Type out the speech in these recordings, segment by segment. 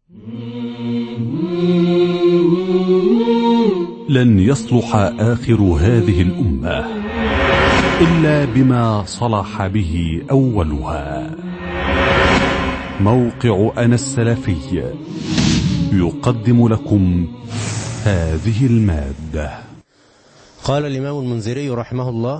لن يصلح آخر هذه الأمة إلا بما صلح به أولها. موقع أنا السلفي يقدم لكم هذه المادة. قال الإمام المنذري رحمه الله: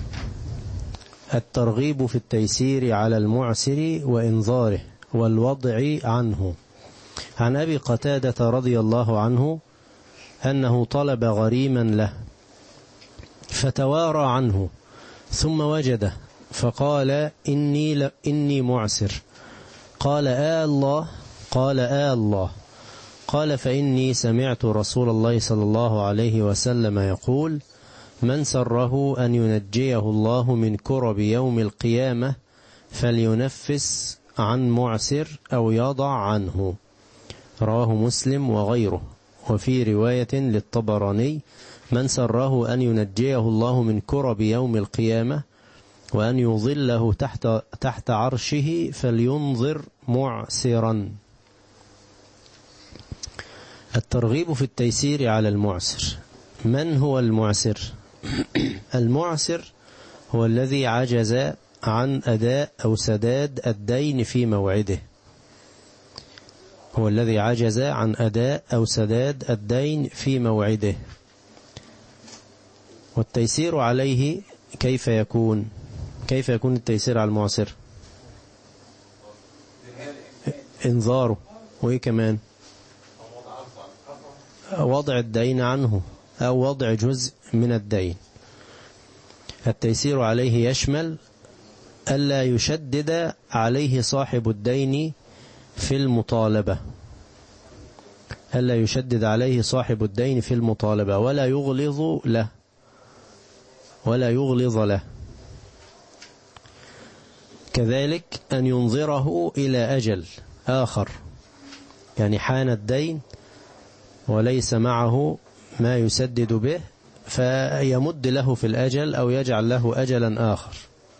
الترغيب في التيسير على المعسر وإنظاره والوضع عنه. عن أبي قتادة رضي الله عنه أنه طلب غريما له فتوارى عنه ثم وجده فقال: إني معسر. قال: الله؟ قال: الله. قال: فإني سمعت رسول الله صلى الله عليه وسلم يقول: من سره أن ينجيه الله من كرب يوم القيامة فلينفس عن معسر أو يضع عنه. رواه مسلم وغيره. وفي رواية للطبراني: من سره أن ينجيه الله من كرب يوم القيامة وأن يظله تحت عرشه فلينظر معسرا. الترغيب في التيسير على المعسر. من هو المعسر؟ المعسر هو الذي عجز عن أداء أو سداد الدين في موعده. هو الذي عجز عن أداء أو سداد الدين في موعده. والتيسير عليه كيف يكون التيسير على المعسر؟ إنظاره. وإيه كمان؟ وضع الدين عنه أو وضع جزء من الدين. التيسير عليه يشمل ألا يشدد عليه صاحب الدين في المطالبة، ألا يشدد عليه صاحب الدين في المطالبة ولا يغلظ له. كذلك أن ينظره إلى أجل آخر، يعني حان الدين وليس معه ما يسدد به فيمد له في الأجل أو يجعل له أجلا آخر.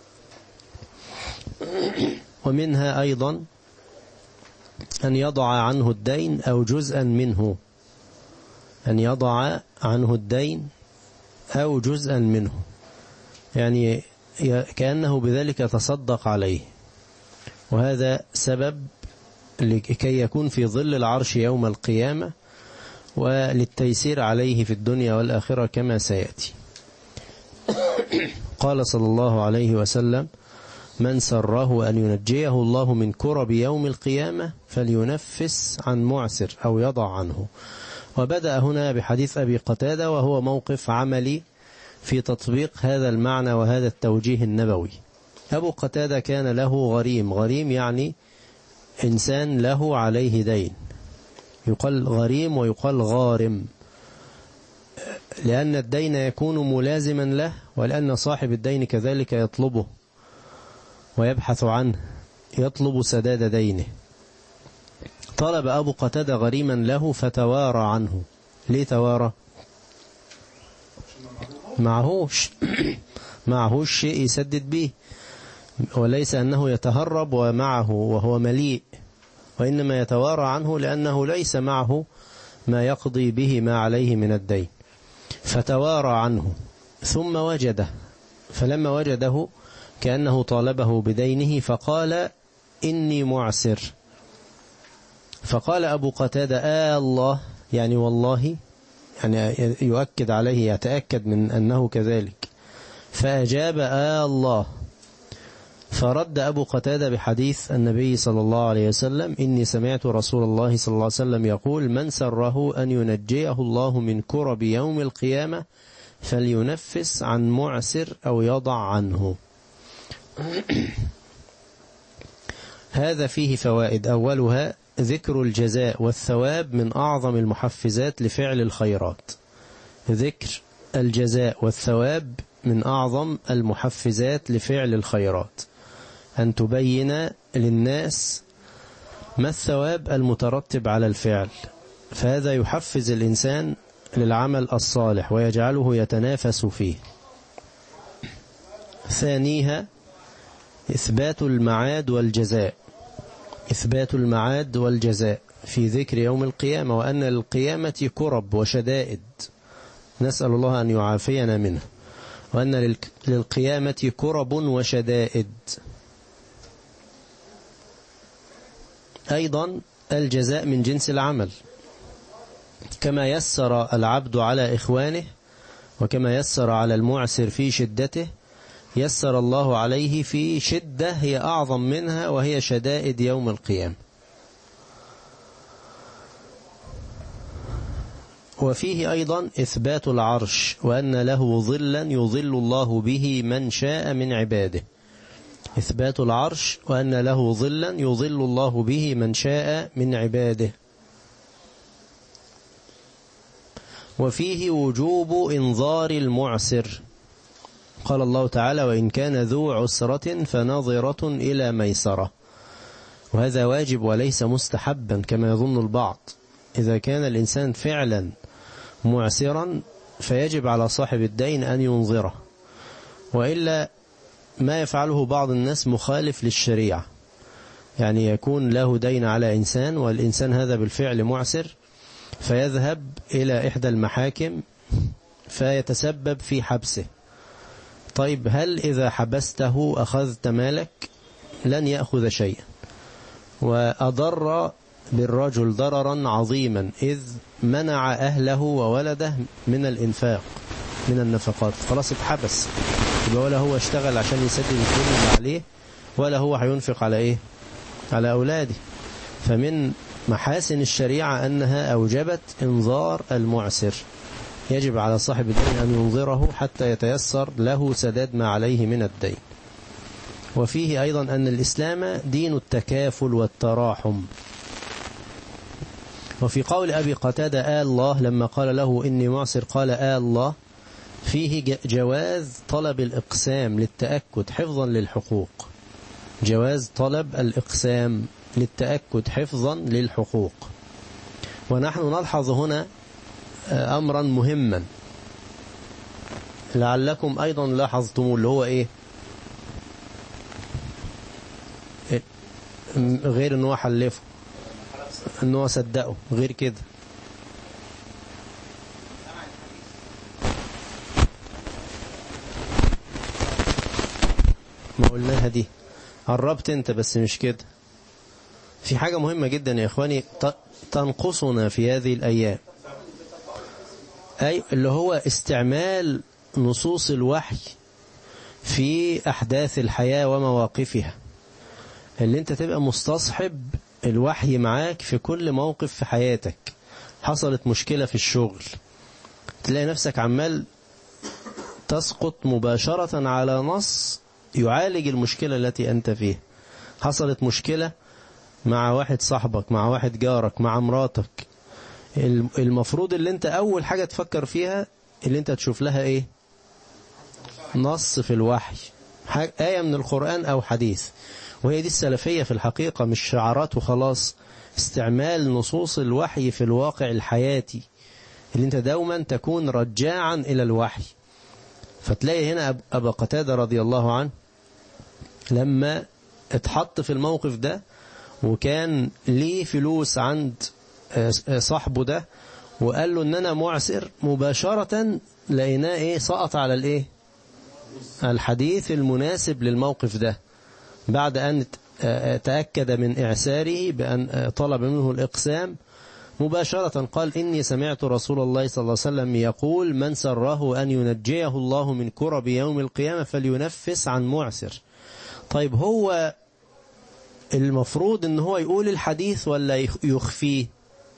ومنها أيضا أن يضع عنه الدين أو جزءا منه، أن يضع عنه الدين أو جزءا منه، يعني كأنه بذلك تصدق عليه. وهذا سبب لكي يكون في ظل العرش يوم القيامة وللتيسير عليه في الدنيا والآخرة كما سيأتي. قال صلى الله عليه وسلم: من سره أن ينجيه الله من كرب يوم القيامة فلينفس عن معسر أو يضع عنه. وبدأ هنا بحديث أبي قتادة، وهو موقف عملي في تطبيق هذا المعنى وهذا التوجيه النبوي. أبو قتادة كان له غريم يعني إنسان له عليه دين، يقال غريم ويقال غارم، لأن الدين يكون ملازما له ولأن صاحب الدين كذلك يطلبه ويبحث عنه، يطلب سداد دينه. طلب أبو قتادة غريما له فتوارى عنه. ليه توارى؟ معهوش شيء يسدد به، وليس أنه يتهرب ومعه وهو مليء، وإنما يتوارى عنه لأنه ليس معه ما يقضي به ما عليه من الدين. فتوارى عنه ثم وجده، فلما وجده كأنه طالبه بدينه فقال: إني معسر. فقال أبو قتادة: الله؟ يعني والله، يعني يؤكد عليه، يتأكد من أنه كذلك. فأجاب: الله. فرد أبو قتادة بحديث النبي صلى الله عليه وسلم: إني سمعت رسول الله صلى الله عليه وسلم يقول: من سره أن ينجيه الله من كرب يوم القيامة فلينفس عن معسر أو يضع عنه. هذا فيه فوائد. أولها ذكر الجزاء والثواب من أعظم المحفزات لفعل الخيرات. ذكر الجزاء والثواب من أعظم المحفزات لفعل الخيرات، أن تبين للناس ما الثواب المترتب على الفعل، فهذا يحفز الإنسان للعمل الصالح ويجعله يتنافس فيه. ثانيها إثبات المعاد والجزاء. إثبات المعاد والجزاء، في ذكر يوم القيامة، وأن للقيامة كرب وشدائد نسأل الله أن يعافينا منه، وأن للقيامة كرب وشدائد. أيضا الجزاء من جنس العمل، كما يسر العبد على إخوانه وكما يسر على المعسر في شدته، يسر الله عليه في شدة هي أعظم منها، وهي شدائد يوم القيامة. وفيه أيضا إثبات العرش، وأن له ظلا يظل الله به من شاء من عباده. إثبات العرش وأن له ظلا يظل الله به من شاء من عباده. وفيه وجوب إنظار المعسر، قال الله تعالى: وإن كان ذو عسرة فنظرة إلى ميسرة. وهذا واجب وليس مستحبا كما يظن البعض. إذا كان الإنسان فعلا معسرا فيجب على صاحب الدين أن ينظره، وإلا ما يفعله بعض الناس مخالف للشريعة. يعني يكون له دين على إنسان، والإنسان هذا بالفعل معسر، فيذهب إلى إحدى المحاكم فيتسبب في حبسه. طيب هل إذا حبسته أخذت مالك؟ لن يأخذ شيئا، وأضر بالرجل ضررا عظيما، إذ منع أهله وولده من الإنفاق من النفقات. خلاص اتحبس، يبقى ولا هو اشتغل عشان يسدد الدين اللي عليه، ولا هو هينفق على إيه؟ على أولاده. فمن محاسن الشريعة أنها أوجبت إنظار المعسر، يجب على صاحب الدين أن ينظره حتى يتيسر له سداد ما عليه من الدين. وفيه أيضا أن الإسلام دين التكافل والتراحم. وفي قول أبي قتادة الله لما قال له إني معسر قال الله، فيه جواز طلب الإقسام للتأكد حفظا للحقوق. جواز طلب الإقسام للتأكد حفظا للحقوق. ونحن نلحظ هنا أمرا مهما لعلكم أيضا لاحظتموه، اللي هو إيه؟ غير أنه حلفه، أنه صدقه، غير كده. ما قلناها دي، قربت انت بس مش كده. في حاجة مهمة جدا يا إخواني تنقصنا في هذه الأيام، أي اللي هو استعمال نصوص الوحي في أحداث الحياة ومواقفها، اللي انت تبقى مستصحب الوحي معاك في كل موقف في حياتك. حصلت مشكلة في الشغل، تلاقي نفسك عمال تسقط مباشرة على نص يعالج المشكلة التي أنت فيها. حصلت مشكلة مع واحد صاحبك، مع واحد جارك، مع مراتك، المفروض اللي انت أول حاجة تفكر فيها اللي انت تشوف لها ايه؟ نص في الوحي، آية من القرآن أو حديث. وهي دي السلفية في الحقيقة، مش شعارات وخلاص، استعمال نصوص الوحي في الواقع الحياتي، اللي انت دوما تكون رجاعا إلى الوحي. فتلاقي هنا أبا قتادة رضي الله عنه لما اتحط في الموقف ده، وكان ليه فلوس عند صاحبه ده، وقال له ان انا معسر، مباشرة لقيناه ايه؟ سقط على الايه؟ الحديث المناسب للموقف ده، بعد أن تأكد من إعساره بأن طلب منه الإقسام. مباشرة قال: إني سمعت رسول الله صلى الله عليه وسلم يقول: من سره أن ينجيه الله من كرب يوم القيامة فلينفس عن معسر. طيب هو المفروض ان هو يقول الحديث ولا يخفيه؟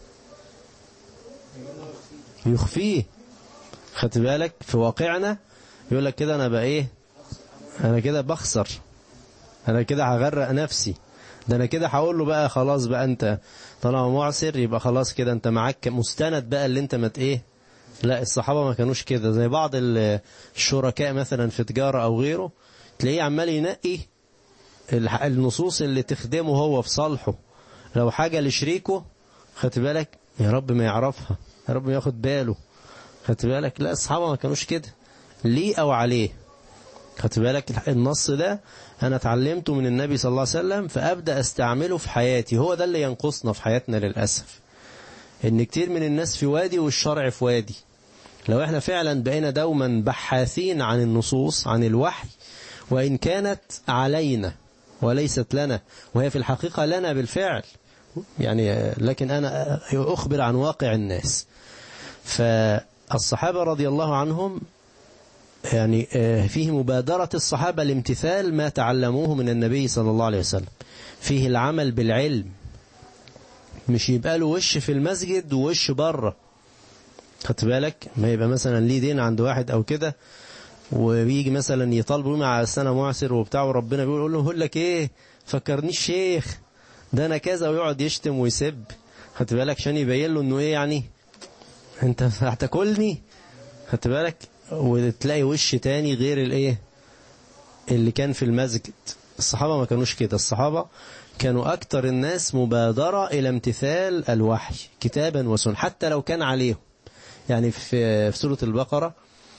يخفيه. خدت بالك في واقعنا يقول لك كده انا بقى ايه؟ انا كده بخسر، انا كده هغرق نفسي، ده انا كده هقول له بقى خلاص بقى انت طالما معسر يبقى خلاص كده انت معاك مستند بقى اللي انت مت ايه. لا، الصحابة ما كانوش كده. زي بعض الشركاء مثلا في تجارة او غيره، تلاقيه عمال ينقي النصوص اللي تخدمه هو في صالحه. لو حاجة لشريكه خدت بالك يا رب ما يعرفها، يا رب ما ياخد باله، خدت بالك. لا، الصحابة ما كانوش كده، ليه او عليه. خدت بالك النص ده أنا اتعلمته من النبي صلى الله عليه وسلم، فأبدأ أستعمله في حياتي. هو ده اللي ينقصنا في حياتنا للأسف، إن كتير من الناس في وادي والشرع في وادي. لو احنا فعلا بقينا دوما بحاثين عن النصوص، عن الوحي، وإن كانت علينا وليست لنا، وهي في الحقيقة لنا بالفعل يعني، لكن أنا أخبر عن واقع الناس. فالصحابة رضي الله عنهم يعني فيه مبادرة الصحابة لامتثال ما تعلموه من النبي صلى الله عليه وسلم، فيه العمل بالعلم، مش يبقى له وش في المسجد ووش بره. خدت بالك ما يبقى مثلا ليه دين عند واحد أو كده، وبيجي مثلا يطالبوا مع السنة معسر وبتاع، وربنا بيقول له هقول لك ايه، فكرني الشيخ ده انا كذا، ويقعد يشتم ويسب. خدت بالك عشان يبين له انه ايه يعني، انت هتاكلني. خدت بالك وتلاقي وش تاني غير الايه اللي كان في المسجد. الصحابة ما كانوش كده، الصحابة كانوا أكتر الناس مبادرة إلى امتثال الوحي كتابا وسنة، حتى لو كان عليهم. يعني في سورة البقرة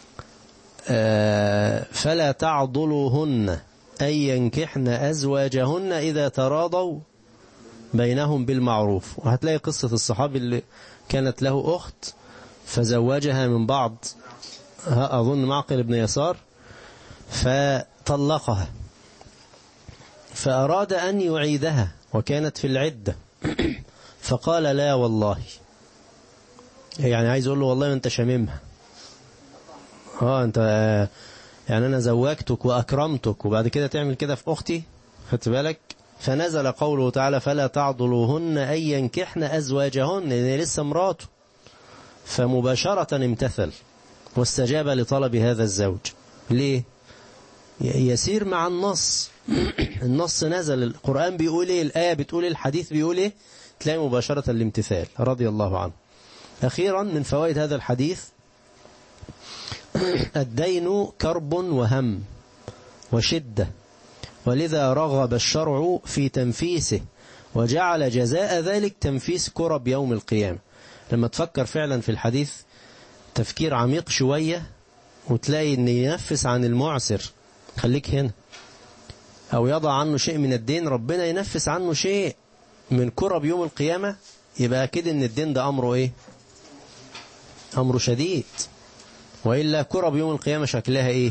فلا تعضلوهن أن ينكحن أزواجهن إذا تراضوا بينهم بالمعروف. وهتلاقي قصة الصحابي اللي كانت له أخت فزوجها من بعض، أظن معقل بن يسار، فطلقها، فأراد أن يعيدها وكانت في العدة، فقال لا والله، يعني عايز أقول له والله ما أنت شاممها، أنت يعني أنا زوجتك وأكرمتك وبعد كده تعمل كده في أختي. خدت بالك فنزل قوله تعالى فلا تعضلوهن أن ينكحن أزواجهن، لأن لسه مراته، فمباشرة امتثل واستجاب لطلب هذا الزوج. ليه؟ يسير مع النص. النص نزل، القرآن بيقول ايه، الآية بتقول ايه، الحديث بيقول ايه، تلاقي مباشرة الامتثال رضي الله عنه. أخيرا من فوائد هذا الحديث الدين كرب وهم وشدة، ولذا رغب الشرع في تنفيسه وجعل جزاء ذلك تنفيس كرب يوم القيامة. لما تفكر فعلا في الحديث تفكير عميق شوية، وتلاقي ان ينفس عن المعسر، خليك هنا، او يضع عنه شيء من الدين، ربنا ينفس عنه شيء من كرب يوم القيامة، يبقى اكيد ان الدين ده امره ايه، امره شديد. وإلا كرب يوم القيامة شكلها ايه؟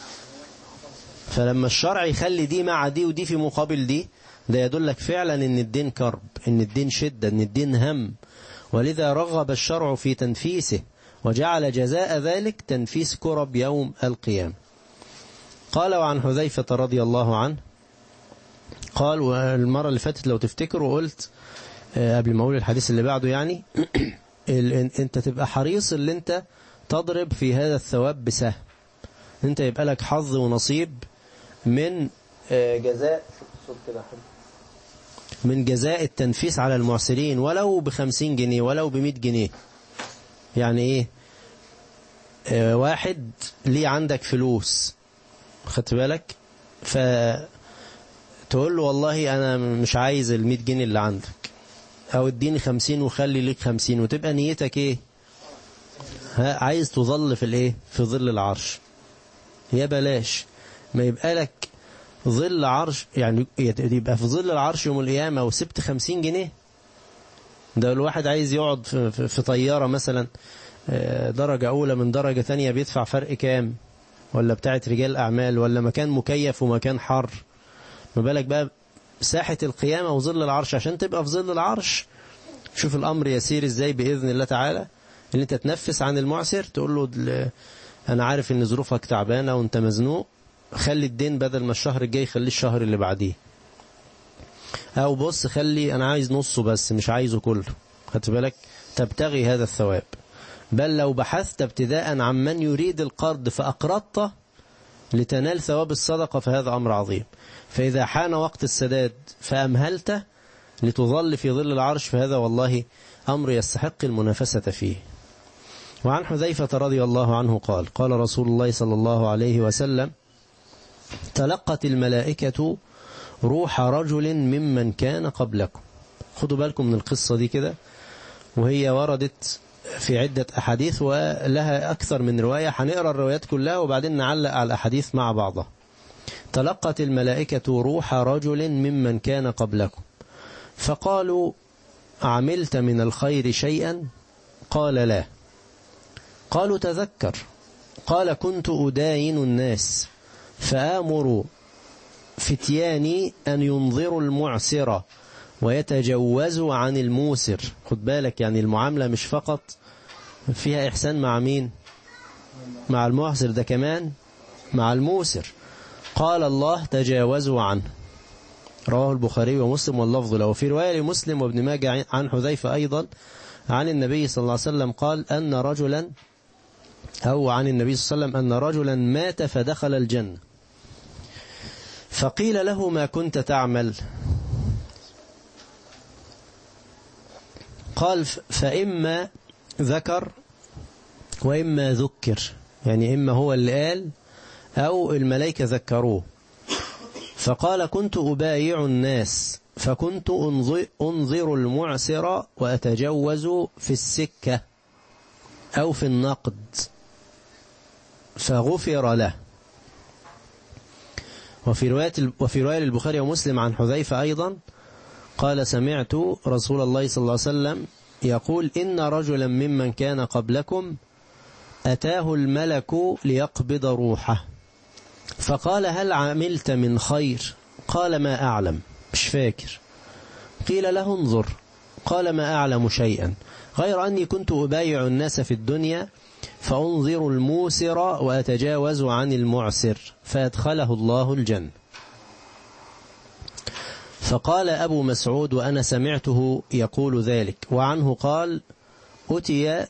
فلما الشرع يخلي دي مع دي ودي في مقابل دي، ده يدلك فعلا ان الدين كرب، ان الدين شدة، ان الدين هم. ولذا رغب الشرع في تنفيسه وجعل جزاء ذلك تنفيس كرب يوم القيامة. قال وعن حذيفة رضي الله عنه قال، والمرة اللي فاتت لو تفتكروا قلت قبل ما أقول الحديث اللي بعده يعني انت تبقى حريص اللي انت تضرب في هذا الثواب بسهم، انت يبقى لك حظ ونصيب من جزاء من جزاء التنفيس على المعسرين، ولو ب50 جنيه ولو ب100 جنيه. يعني ايه؟ واحد ليه عندك فلوس، خدت بالك، فتقول له والله انا مش عايز ال100 جنيه اللي عندك، او اديني 50 وخلي ليك 50، وتبقى نيتك ايه؟ عايز تظل في الايه، في ظل العرش. يا بلاش ما يبقى لك ظل عرش، يعني يبقى في ظل العرش يوم القيامة وسبت 50 جنيه. ده الواحد عايز يقعد في طيارة مثلا درجة أولى من درجة ثانية، بيدفع فرق كام؟ ولا بتاعت رجال أعمال، ولا مكان مكيف ومكان حر. ما بالك بقى ساحة القيامة وظل العرش، عشان تبقى في ظل العرش. شوف الأمر يسير إزاي بإذن الله تعالى. اللي انت تنفس عن المعسر، تقول له أنا عارف إن ظروفك تعبانة وانت مزنوق، خلي الدين بدل ما الشهر الجاي خلي الشهر اللي بعديه، أو بص خلي أنا عايز نصه بس مش عايزه كله. خدت بالك تبتغي هذا الثواب. بل لو بحثت ابتداء عن من يريد القرض فأقرضته لتنال ثواب الصدقة، فهذا أمر عظيم. فإذا حان وقت السداد فأمهلته لتظل في ظل العرش، فهذا والله أمر يستحق المنافسة فيه. وعن حذيفة رضي الله عنه قال قال رسول الله صلى الله عليه وسلم تلقت الملائكة روح رجل ممن كان قبلكم. خدوا بالكم من القصة دي كده، وهي وردت في عدة أحاديث ولها أكثر من رواية. هنقرأ الروايات كلها وبعدين نعلق على الأحاديث مع بعضها. تلقت الملائكة روح رجل ممن كان قبلكم فقالوا عملت من الخير شيئا؟ قال لا. قالوا تذكر. قال كنت أداين الناس فآمر فتياني أن ينظروا المعسر ويتجوزوا عن الموسر. خد بالك، يعني المعاملة مش فقط فيها إحسان مع مين؟ مع المعسر، ده كمان مع الموسر. قال الله تجاوزوا عنه. رواه البخاري ومسلم واللفظ له. في رواية لمسلم وابن ماجه عن حذيفة أيضا عن النبي صلى الله عليه وسلم قال أن رجلا، أو عن النبي صلى الله عليه وسلم أن رجلا مات فدخل الجنة فقيل له ما كنت تعمل؟ قال فإما ذكر وإما ذكر، يعني إما هو اللي قال أو الملائكة ذكروه. فقال كنت أبايع الناس فكنت أنظر المعسر وأتجوز في السكة أو في النقد فغفر له. وفي رواية البخاري ومسلم عن حذيفة أيضا قال سمعت رسول الله صلى الله عليه وسلم يقول إن رجلا ممن كان قبلكم أتاه الملك ليقبض روحه فقال هل عملت من خير؟ قال ما أعلم، مش فاكر. قيل له انظر. قال ما أعلم شيئا غير أني كنت أبايع الناس في الدنيا فأنظر الموسر وأتجاوز عن المعسر فأدخله الله الجنة. فقال أبو مسعود وأنا سمعته يقول ذلك، وعنه قال أتي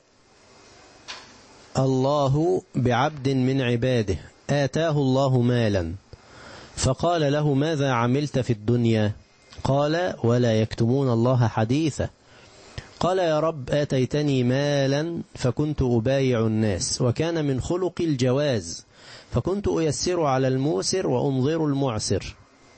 الله بعبد من عباده آتاه الله مالا فقال له ماذا عملت في الدنيا؟ قال ولا يكتمون الله حديثا. قال يا رب آتيتني مالا فكنت أبايع الناس وكان من خلق الجواز فكنت أيسر على الموسر وأنظر المعسر.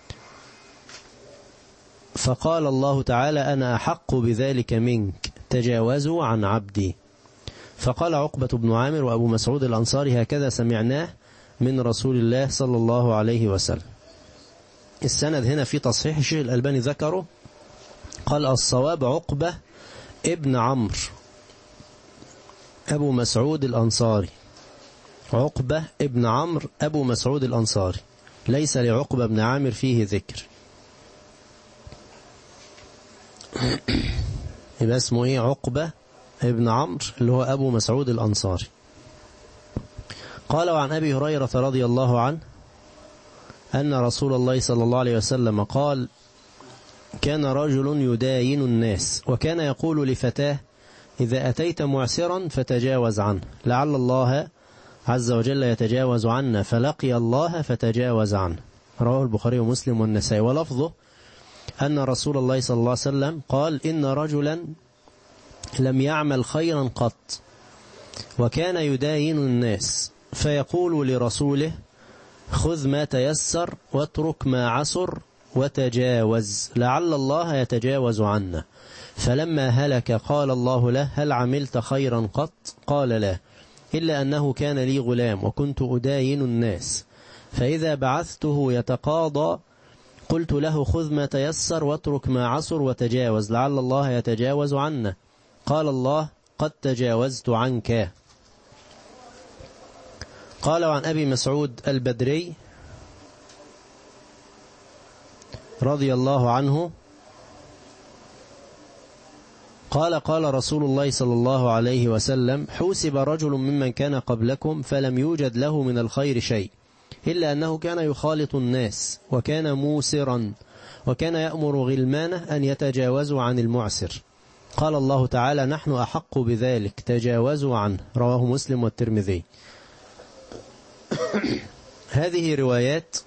فقال الله تعالى أنا أحق بذلك منك تجاوزوا عن عبدي. فقال عقبة بن عامر وأبو مسعود الأنصاري هكذا سمعناه من رسول الله صلى الله عليه وسلم. السند هنا في تصحيح الشيخ الألباني ذكره قال الصواب عقبة ابن عمرو أبو مسعود الأنصاري. عقبة ابن عمرو أبو مسعود الأنصاري، ليس لعقبة بن عامر فيه ذكر. يبقى اسمه ايه؟ عقبة ابن عمرو اللي هو أبو مسعود الأنصاري. قال وعن أبي هريرة رضي الله عنه أن رسول الله صلى الله عليه وسلم قال كان رجل يداين الناس وكان يقول لفتاه إذا أتيت معسرا فتجاوز عنه لعل الله عز وجل يتجاوز عنا فلقي الله فتجاوز عنه. رواه البخاري ومسلم والنسائي. ولفظه أن رسول الله صلى الله عليه وسلم قال إن رجلا لم يعمل خيرا قط وكان يداين الناس فيقول لرسوله خذ ما تيسر واترك ما عسر وتجاوز لعل الله يتجاوز عنا. فلما هلك قال الله له هل عملت خيرا قط؟ قال لا إلا أنه كان لي غلام وكنت أداين الناس فإذا بعثته يتقاضى قلت له خذ ما تيسر واترك ما عسر وتجاوز لعل الله يتجاوز عنا. قال الله قد تجاوزت عنك. قال وعن أبي مسعود البدري رضي الله عنه قال قال رسول الله صلى الله عليه وسلم حوسب رجل ممن كان قبلكم فلم يوجد له من الخير شيء إلا أنه كان يخالط الناس وكان موسرا وكان يأمر غلمانه أن يتجاوزوا عن المعسر. قال الله تعالى نحن أحق بذلك تجاوزوا عنه. رواه مسلم والترمذي. هذه روايات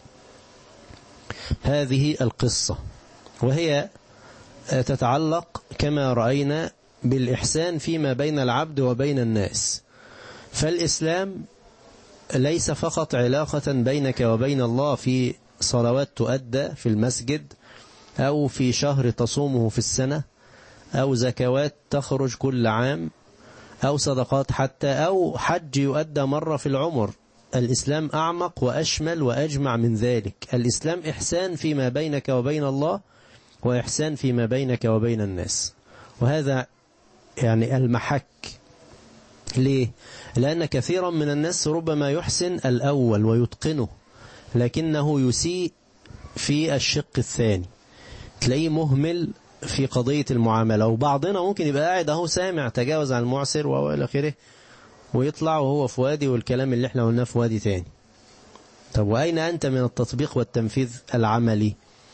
هذه القصة وهي تتعلق كما رأينا بالإحسان فيما بين العبد وبين الناس. فالإسلام ليس فقط علاقة بينك وبين الله في صلوات تؤدى في المسجد أو في شهر تصومه في السنة أو زكوات تخرج كل عام أو صدقات حتى، أو حج يؤدى مرة في العمر. الإسلام أعمق وأشمل وأجمع من ذلك. الإسلام إحسان فيما بينك وبين الله، وإحسان فيما بينك وبين الناس، وهذا يعني المحك. ليه؟ لأن كثيرا من الناس ربما يحسن الأول ويتقنه، لكنه يسيء في الشق الثاني، تلاقيه مهمل في قضية المعاملة. وبعضنا ممكن يبقى قاعد اهو سامع تجاوز عن المعسر وإلى آخره، ويطلع وهو في وادي والكلام اللي احنا قلناه في وادي تاني. طب وأين أنت من التطبيق والتنفيذ العملي؟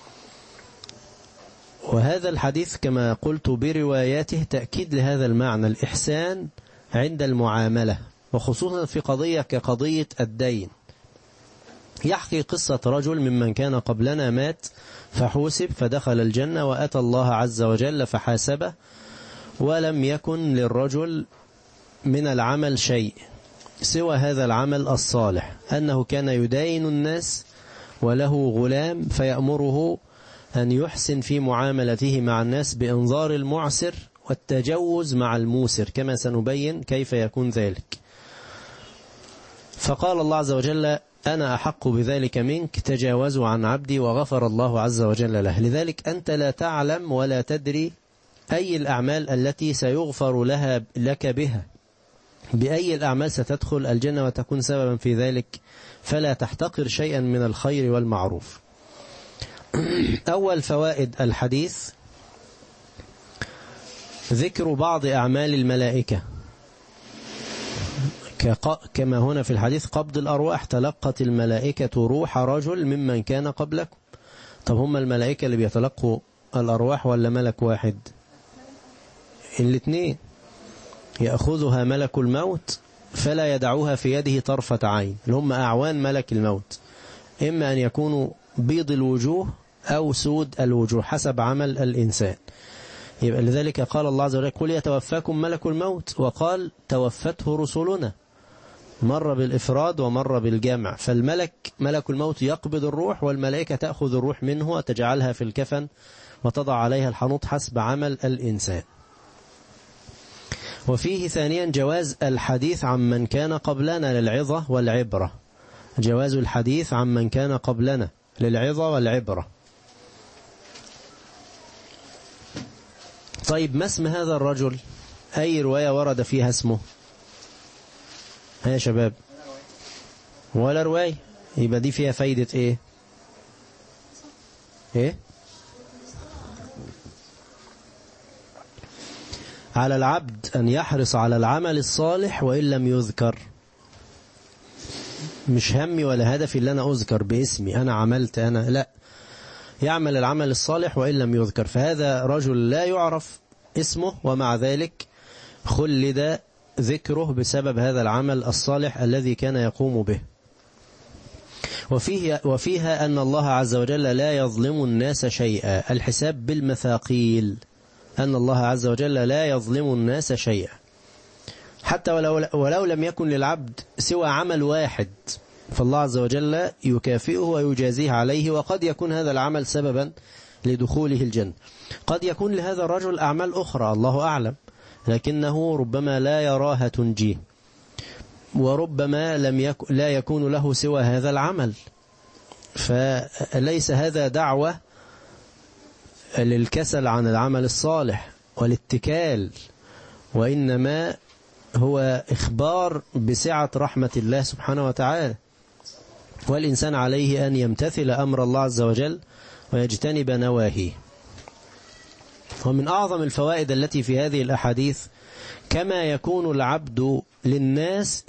وهذا الحديث كما قلت برواياته تأكيد لهذا المعنى، الإحسان عند المعاملة، وخصوصا في قضية كقضية الدين. يحكي قصة رجل ممن كان قبلنا مات فحوسب فدخل الجنة، وأتى الله عز وجل فحاسبه، ولم يكن للرجل من العمل شيء سوى هذا العمل الصالح، أنه كان يداين الناس وله غلام فيأمره أن يحسن في معاملته مع الناس بإنظار المعسر والتجوز مع الموسر، كما سنبين كيف يكون ذلك. فقال الله عز وجل: أنا أحق بذلك منك، تجاوزوا عن عبدي، وغفر الله عز وجل له. لذلك أنت لا تعلم ولا تدري أي الأعمال التي سيغفر لك بها، بأي الأعمال ستدخل الجنة وتكون سببا في ذلك، فلا تحتقر شيئا من الخير والمعروف. أول فوائد الحديث ذكر بعض أعمال الملائكة، كما هنا في الحديث: قبض الأرواح، تلقت الملائكة روح رجل ممن كان قبلكم. طب هم الملائكة اللي بيتلقوا الأرواح ولا ملك واحد؟ الاثنين. يأخذها ملك الموت فلا يدعوها في يده طرفة عين، اللي هم أعوان ملك الموت، إما أن يكونوا بيض الوجوه أو سود الوجوه حسب عمل الإنسان. يبقى لذلك قال الله عز وجل: قل يتوفاكم ملك الموت، وقال توفته رسلنا، مر بالإفراد ومر بالجمع. فالملك ملك الموت يقبض الروح، والملائكة تأخذ الروح منه وتجعلها في الكفن وتضع عليها الحنوط حسب عمل الإنسان. وفيه ثانيا جواز الحديث عن من كان قبلنا للعظة والعبرة، جواز الحديث عن من كان قبلنا للعظة والعبرة. طيب ما اسم هذا الرجل؟ أي رواية ورد فيها اسمه؟ يا شباب، ولا رواية؟ يبقى دي فيها فايدة ايه؟ ايه؟ على العبد أن يحرص على العمل الصالح وإن لم يذكر. مش همي ولا هدفي اللي أنا أذكر باسمي، أنا عملت أنا، لا، يعمل العمل الصالح وإن لم يذكر. فهذا رجل لا يعرف اسمه، ومع ذلك خلد ذكره بسبب هذا العمل الصالح الذي كان يقوم به. وفيها أن الله عز وجل لا يظلم الناس شيئا، الحساب بالمثاقيل، أن الله عز وجل لا يظلم الناس شيئا، حتى ولو لم يكن للعبد سوى عمل واحد، فالله عز وجل يكافئه ويجازيه عليه. وقد يكون هذا العمل سببا لدخوله الجنة، قد يكون لهذا الرجل أعمال أخرى الله أعلم، لكنه ربما لا يراها تنجيه، وربما لا يكون له سوى هذا العمل. فليس هذا دعوة للكسل عن العمل الصالح والاتكال، وإنما هو إخبار بسعة رحمة الله سبحانه وتعالى، والإنسان عليه أن يمتثل أمر الله عز وجل ويجتنب نواهيه. ومن أعظم الفوائد التي في هذه الأحاديث كما يكون العبد للناس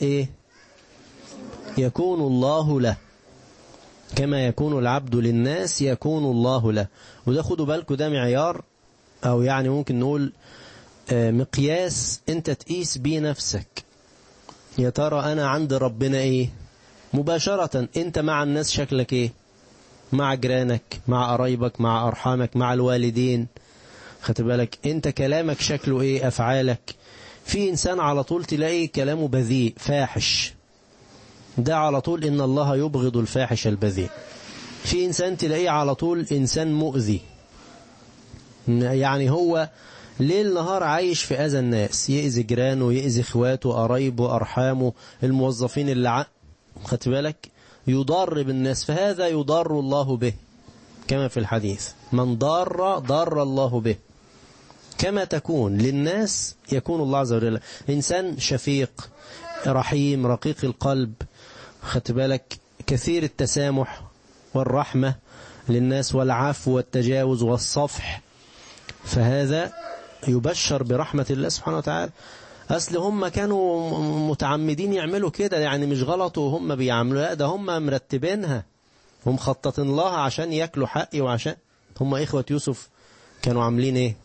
يكون الله له، كما يكون العبد للناس يكون الله له. وده خدوا بالكم، ده معيار، أو يعني ممكن نقول مقياس أنت تقيس بيه نفسك. يا ترى أنا عند ربنا مباشرة أنت مع الناس شكلك مع جيرانك، مع قرايبك، مع أرحامك، مع الوالدين، خدت بالك أنت كلامك شكله أفعالك. في إنسان على طول تلاقي كلامه بذيء فاحش، ده على طول إن الله يبغض الفاحش البذيء. في إنسان تلاقيه على طول إنسان مؤذي، يعني هو ليل نهار عايش في أذى الناس، يأذي جيرانه، يأذي اخواته، قرايبه، أرحامه، الموظفين اللي خدت بالك، يضر بالناس، فهذا يضر الله به كما في الحديث: من ضر الله به. كما تكون للناس يكون الله عز وجل. إنسان شفيق رحيم رقيق القلب، خدت بالك، كثير التسامح والرحمة للناس والعفو والتجاوز والصفح، فهذا يبشر برحمة الله سبحانه وتعالى. أصل هم كانوا متعمدين يعملوا كده، يعني مش غلطوا وهم بيعملوا، لا ده هم مرتبينها ومخططين الله عشان يأكلوا حقي، وعشان هم إخوة يوسف كانوا عاملين إيه؟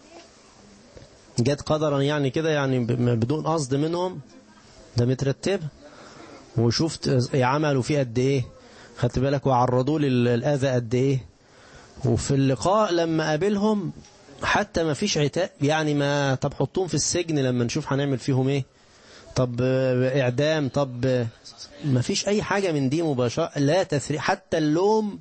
جت قدرا يعني كده، يعني بدون قصد منهم، ده مترتب. وشفت عملوا فيه قد إيه، خدت بالك، وعرضوه للأذى قد إيه. وفي اللقاء لما قابلهم حتى ما فيش عتاب، يعني ما طب حطوهم في السجن لما نشوف هنعمل فيهم ايه، طب اعدام، طب ما فيش اي حاجة من دي مباشرة، لا تثريب، حتى اللوم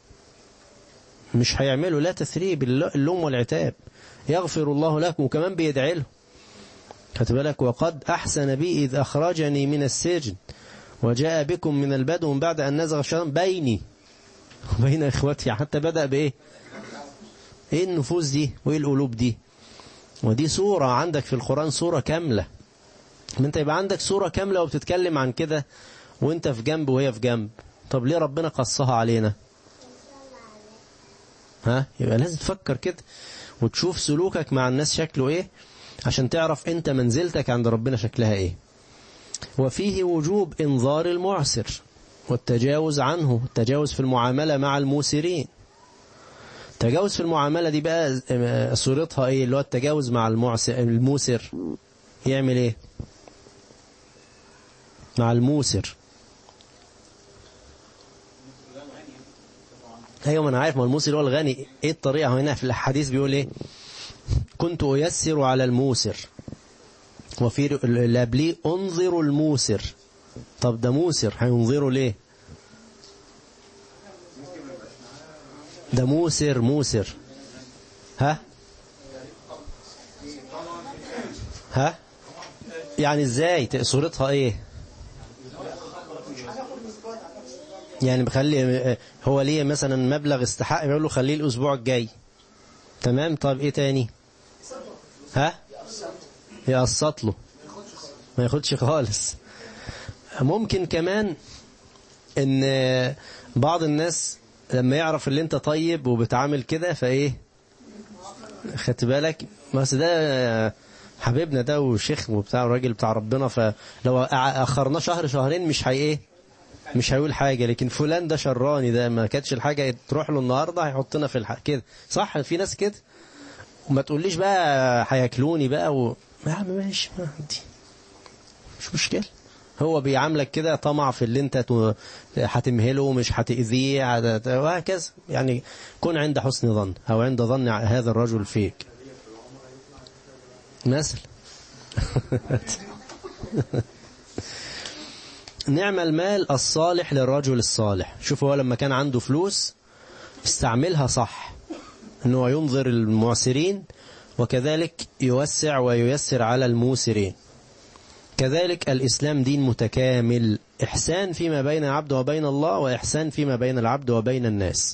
مش هيعملوا، لا تثريب، اللوم والعتاب. يغفر الله لكم، وكمان بيدعي له، خدت بالك، وقد احسن بي اذ اخرجني من السجن وجاء بكم من البدو من بعد ان نزغ الشيطان بيني وبين اخوتي. حتى بدأ بايه؟ ايه النفوس دي وايه القلوب دي؟ ودي صورة عندك في القرآن، صورة كاملة. انت يبقى عندك صورة كاملة وبتتكلم عن كده وانت في جنب وهي في جنب، طب ليه ربنا قصها علينا؟ يبقى لازم تفكر كده وتشوف سلوكك مع الناس شكله ايه، عشان تعرف انت منزلتك عند ربنا شكلها ايه. وفيه وجوب انظار المعسر والتجاوز عنه، التجاوز في المعاملة مع الموسرين. التجاوز في المعاملة دي بقى صورتها ايه؟ اللي هو التجاوز مع الموسر، يعمل ايه مع الموسر؟ ايوه، ما انا عارف، ما الموسر هو الغني. ايه الطريقة هنا في الحديث؟ بيقول ايه؟ كنت أيسر على الموسر، وفي الأبلي انظر الموسر. طب ده موسر، هينظره ليه؟ ده موسر يعني ازاي؟ صورتها ايه؟ يعني بخلي هو ليه مثلا مبلغ استحق، يقول له خليه الاسبوع الجاي، تمام. طب ايه تاني؟ يقسط له، ما ياخدش خالص. ممكن كمان ان بعض الناس لما يعرف اللي انت طيب وبتعامل كده فايه، خدت بالك، بس ده حبيبنا ده وشيخ وبتاع راجل بتاع ربنا، فلو اخرنا شهر شهرين مش هيقول حاجة. لكن فلان ده شراني، ده ما كانتش الحاجة تروح له النهاردة هيحطنا في كده، صح؟ في ناس كده. وما تقوليش بقى هياكلوني بقى ماشي، مش مشكلة. هو بيعاملك كده طمع في اللي انت هتمهله، مش هتأذيه، وهكذا. يعني كن عند حسن ظن، او عند ظن هذا الرجل فيك مثل. نعم المال الصالح للرجل الصالح. شوف هو لما كان عنده فلوس استعملها صح، انه ينظر المعسرين، وكذلك يوسع وييسر على الموسرين. كذلك الإسلام دين متكامل، إحسان فيما بين العبد وبين الله، وإحسان فيما بين العبد وبين الناس.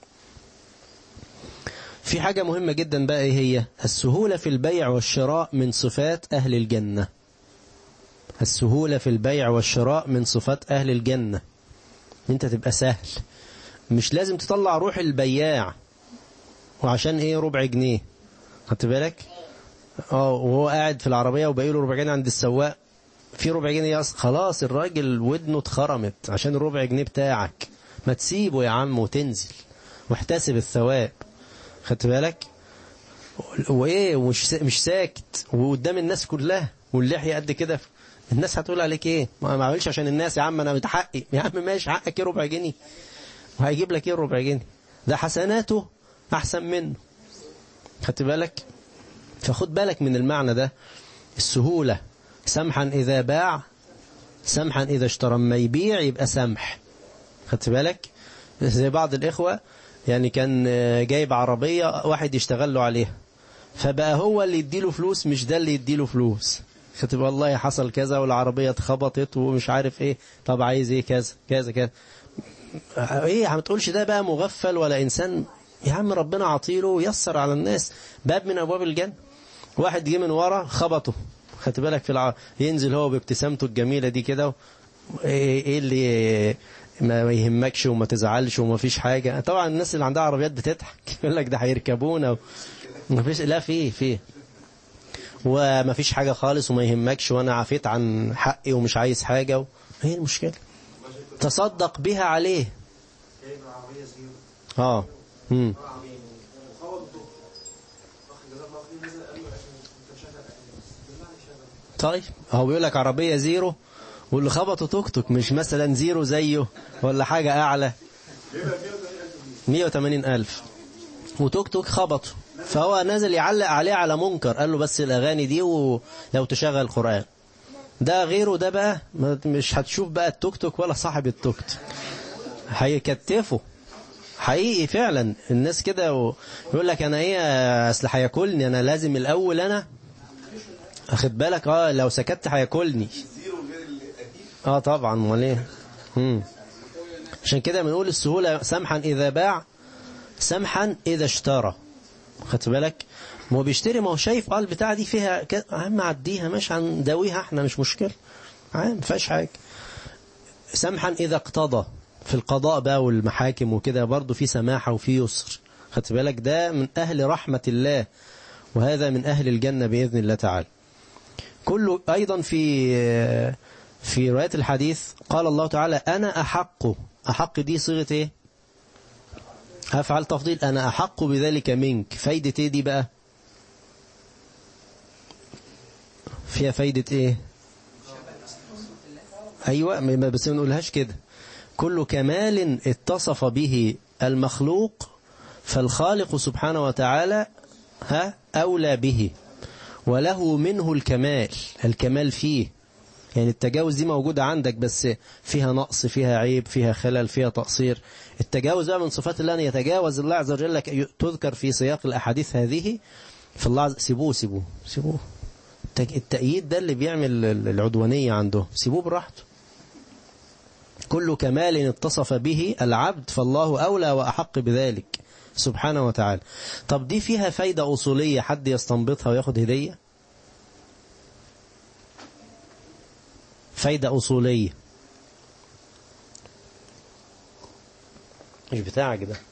في حاجة مهمة جدا بقى، إيه هي؟ السهولة في البيع والشراء من صفات أهل الجنة. السهولة في البيع والشراء من صفات أهل الجنة. أنت تبقى سهل، مش لازم تطلع روح البياع وعشان إيه ربع جنيه، خدت بالك؟ وهو قاعد في العربية وباقي له ربع جنيه عند السواق، في ربع جنيه خلاص الراجل ودنه اتخرمت عشان الربع جنيه بتاعك. ما تسيبه يا عم وتنزل واحتسب الثواب، خدت بالك؟ وايه مش ساكت وقدام الناس كلها واللحية قد كده، الناس هتقول عليك ايه؟ ما عملش عشان الناس يا عم، انا متحقق يا عم. ماشي، حقك ايه ربع جنيه، وهيجيب لك ايه ربع جنيه؟ ده حسناته احسن منه، خدت بالك؟ فخد بالك من المعنى ده. السهولة، سمحا إذا باع سمحا إذا اشترى، ما يبيع يبقى سمح، خدت بالك؟ زي بعض الإخوة يعني كان جايب عربية واحد يشتغل له عليها، فبقى هو اللي يديله فلوس مش ده اللي يديله فلوس. خدت والله حصل كذا والعربية اتخبطت ومش عارف ايه، طب عايز ايه كذا كذا كذا. ايه عم تقولش ده بقى مغفل ولا انسان؟ يا عم ربنا عطيله ويسر على الناس. باب من ابواب الجنة، واحد جه من ورا خبطه، خدت بالك في ينزل هو بابتسامته الجميلة دي كده، ايه اللي ما يهمكش وما تزعلش وما فيش حاجة. طبعا الناس اللي عندها عربيات بتضحك يقول لك ده هيركبونا ما فيش، لا فيه وما فيش حاجة خالص وما يهمكش وانا عفيت عن حقي ومش عايز حاجة ايه المشكلة؟ تصدق بها عليه. طيب هو بيقول لك عربية زيرو واللي خبطه توك توك، مش مثلا زيرو زيه ولا حاجة أعلى، 180,000 وتوك توك خبطه، فهو نازل يعلق عليه على منكر، قال له بس الأغاني دي ولو تشغل القرآن. ده غيره ده بقى مش هتشوف بقى التوك توك ولا صاحب التوك توك، هيكتفه حقيقي فعلا. الناس كده يقول لك أنا إيه أصل هياكلني، أنا لازم الأول أنا أخد بالك لو سكت هياكلني. طبعا امال ايه. عشان كده بنقول السهولة سمحا إذا باع سمحا إذا اشترى. خدت بالك ما هو بيشتري، ما هو شايف البتاعة دي فيها عم عديها مش هنداويها احنا مش مشكلة ما فيهاش حاجة. سمحا إذا اقتضى، في القضاء بقى والمحاكم وكده برضو في سماحة وفي يسر. خدت بالك ده من أهل رحمة الله، وهذا من أهل الجنة بإذن الله تعالى. كله أيضا في رواية الحديث قال الله تعالى أنا أحق دي صيغة إيه؟ أفعل تفضيل، أنا أحق بذلك منك. فايدة إيه دي بقى؟ فيها فايدة إيه؟ أيوة بس ما نقولهاش كده. كل كمال اتصف به المخلوق فالخالق سبحانه وتعالى أولى به وله منه الكمال فيه. يعني التجاوز دي موجودة عندك بس فيها نقص، فيها عيب، فيها خلل، فيها تقصير. التجاوز بقى من صفات الله أن يتجاوز الله عز وجل، تذكر في سياق الأحاديث هذه في الله. سيبوه التأييد ده اللي بيعمل العدوانية عنده، سيبوه براحته. كل كمال اتصف به العبد فالله أولى وأحق بذلك سبحانه وتعالى. طب دي فيها فايدة أصولية حد يستنبطها وياخد هدية؟ فايدة أصولية مش بتاعك ده.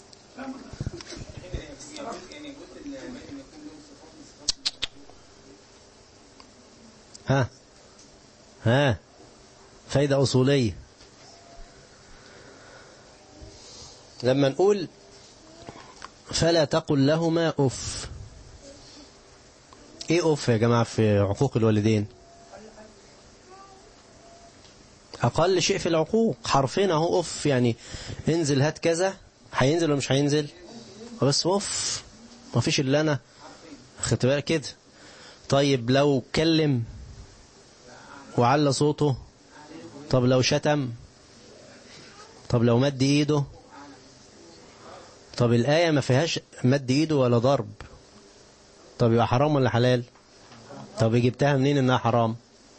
فايدة أصولية لما نقول فلا تقل لهما أف. إيه أف يا جماعة في عقوق الوالدين؟ أقل شيء في العقوق حرفين أهو أف، يعني انزل هات كذا، هينزل ولا مش هينزل؟ بس أف ما فيش إلا أنا. خدت بالك كده؟ طيب لو كلم وعلى صوته، طب لو شتم، طب لو مد إيده، طب الآية ما فيهاش مد إيده ولا ضرب، طب يبقى حرام ولا حلال؟ طب جبتها منين إنها حرام؟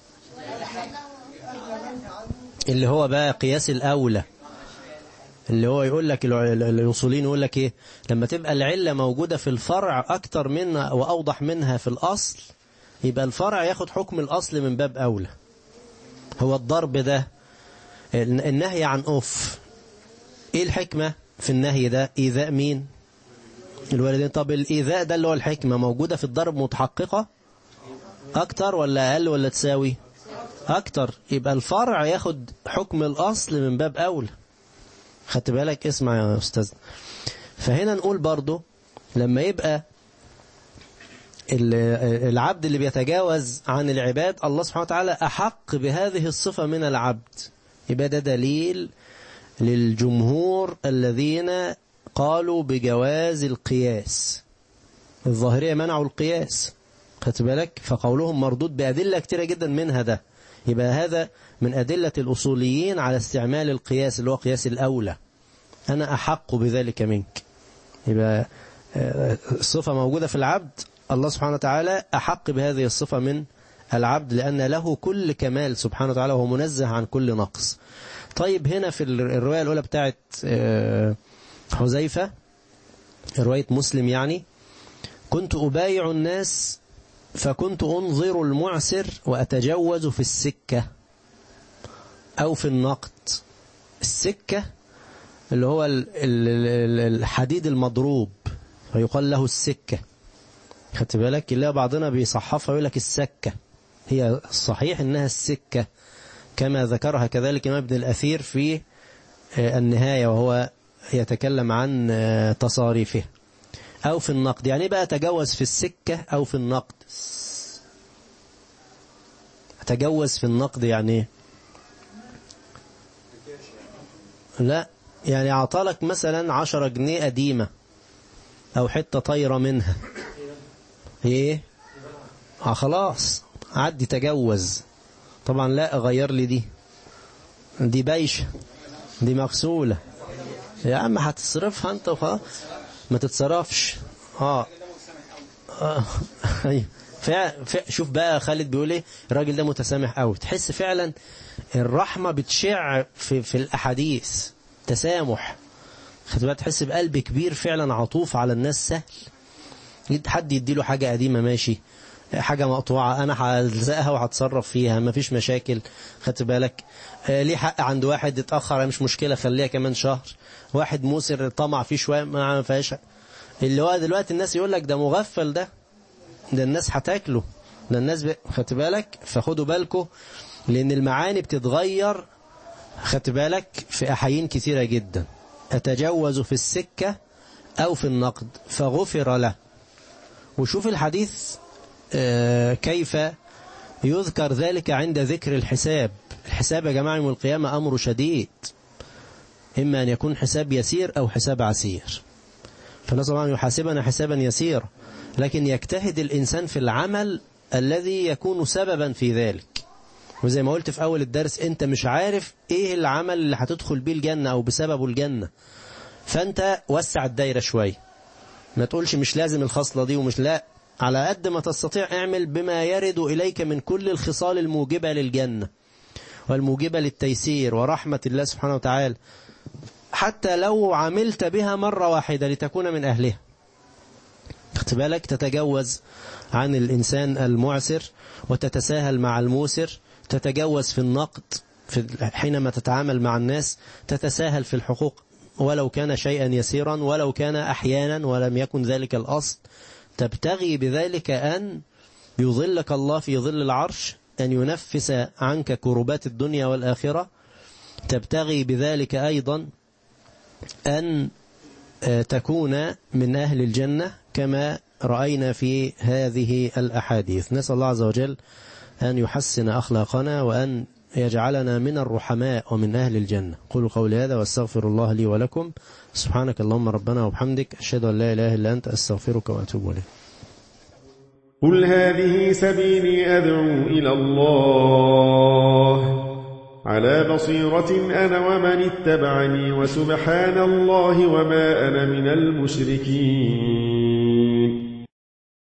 اللي هو بقى قياس الأولى، اللي هو يقول لك الأصولين يقول لك إيه؟ لما تبقى العلة موجودة في الفرع أكتر منها وأوضح منها في الأصل، يبقى الفرع ياخد حكم الأصل من باب أولى. هو الضرب ده النهي عن أف، إيه الحكمة في النهي ده؟ إيذاء مين؟ الوالدين. طب الإيذاء ده اللي هو الحكمة موجودة في الضرب متحققة أكتر ولا أقل ولا تساوي؟ أكتر. يبقى الفرع ياخد حكم الأصل من باب أولى. خدت بالك؟ اسمع يا أستاذ. فهنا نقول برضو لما يبقى العبد اللي بيتجاوز عن العباد الله سبحانه وتعالى أحق بهذه الصفة من العبد، يبقى ده دليل للجمهور الذين قالوا بجواز القياس. الظاهرية منعوا القياس، خدت بالك؟ فقولهم مردود بأدلة كتيرة جدا منها ده. يبقى هذا من أدلة الأصوليين على استعمال القياس اللي هو قياس الأولى، أنا أحق بذلك منك. يبقى الصفة موجودة في العبد الله سبحانه وتعالى أحق بهذه الصفة من العبد، لأن له كل كمال سبحانه وتعالى وهو منزه عن كل نقص. طيب هنا في الرواية الأولى بتاعت حذيفة، رواية مسلم يعني، كنت أبايع الناس فكنت أنظر المعسر وأتجوز في السكة أو في النقد. السكة اللي هو الحديد المضروب فيقال له السكة، خدت بالك؟ اللي بعضنا بيصحفها ويقول لك السكة، هي الصحيح إنها السكة كما ذكرها كذلك إمام ابن الأثير في النهاية وهو يتكلم عن تصاريفه. أو في النقد، يعني بقى أتجوز في السكة أو في النقد. أتجوز في النقد يعني لا، يعني أعطالك مثلا 10 جنيه قديمة أو حتة طايرة منها، إيه خلاص عدي تجوز. طبعا لا، غير لي دي بايشة، دي مغسولة يا عم، هتصرفها انت وخلاص. ما تتصرفش. شوف بقى خالد بيقول ايه، الراجل ده متسامح قوي. تحس فعلا الرحمة بتشع في الأحاديث، تسامح، خد بالك، تحس بقلب كبير فعلا عطوف على الناس، سهل. حد يديله حاجة قديمة ماشي، حاجة مقطوعة أنا هلزقها وهتصرف فيها مفيش مشاكل، خدت بالك. ليه حق عند واحد اتأخر مش مشكلة، خليها كمان شهر. واحد موسر طمع فيه شوية ما فيهاش. اللي هو دلوقتي الناس يقول لك ده مغفل، ده الناس هتاكله، ده الناس خدت بالك. فخدوا بالكم لأن المعاني بتتغير، خدت بالك، في أحايين كثيرة جدا. أتجوز في السكة أو في النقد فغفر له. وشوف الحديث كيف يذكر ذلك عند ذكر الحساب. الحساب يا جماعة يوم القيامة أمر شديد، إما أن يكون حساب يسير أو حساب عسير. فنسأل الله أن يحاسبنا حسابا يسير، لكن يجتهد الإنسان في العمل الذي يكون سببا في ذلك. وزي ما قلت في أول الدرس، أنت مش عارف إيه العمل اللي هتدخل بيه الجنة أو بسببه الجنة، فأنت وسع الدايرة شوي، ما تقولش مش لازم الخصلة دي ومش، لا، على قد ما تستطيع اعمل بما يرد إليك من كل الخصال الموجبة للجنة والموجبة للتيسير ورحمة الله سبحانه وتعالى، حتى لو عملت بها مرة واحدة لتكون من أهلها. خدت بالك، تتجوز عن الإنسان المعسر وتتساهل مع الموسر، تتجوز في النقد حينما تتعامل مع الناس، تتساهل في الحقوق ولو كان شيئا يسيرا ولو كان أحيانا ولم يكن ذلك الأصل. تبتغي بذلك أن يظلك الله في ظل العرش، أن ينفس عنك كربات الدنيا والآخرة. تبتغي بذلك أيضا أن تكون من أهل الجنة كما رأينا في هذه الأحاديث. نسأل الله عز وجل أن يحسن أخلاقنا وأن يجعلنا من الرحماء ومن أهل الجنة. قولوا قولي هذا واستغفر الله لي ولكم. سبحانك اللهم ربنا وبحمدك، أشهد أن لا إله إلا أنت، أستغفرك وأتوب إليك. قل هذه سبيلي أدعو إلى الله على بصيرة أنا ومن اتبعني، وسبحان الله وما أنا من المشركين.